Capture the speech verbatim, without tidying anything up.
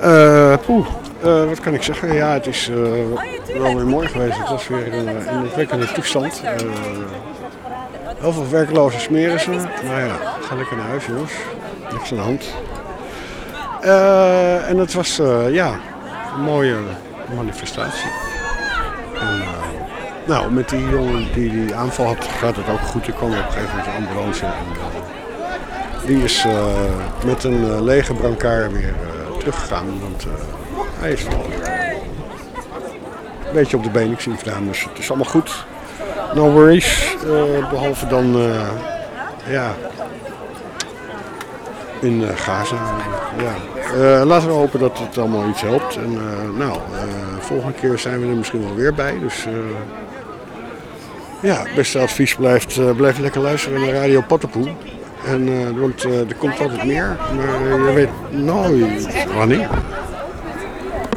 Uh, poeh, uh, wat kan ik zeggen? Ja, het is uh, wel weer mooi geweest. Het was weer een uh, indrukwekkende toestand. Uh, heel veel werkloze smeren ze. Nou ja, ga lekker naar huis, jongens. Niks aan de hand. Uh, en het was uh, ja, een mooie manifestatie. En, uh, nou, met die jongen die die aanval had, gaat het ook goed. Er kwam op een gegeven moment een ambulance. En, uh, die is uh, met een uh, lege brancard weer uh, teruggegaan. Want uh, hij is wel weer een beetje op de benen, ik zie hem vandaan. Dus het is allemaal goed. No worries. Uh, behalve dan, uh, ja, in uh, Gaza. Ja. Uh, laten we hopen dat het allemaal iets helpt. En uh, nou, uh, volgende keer zijn we er misschien wel weer bij. Dus uh, ja, het beste advies blijft, uh, blijf lekker luisteren naar Radio Pattenpoel. En uh, want uh, er komt altijd meer, maar uh, je weet nooit wanneer.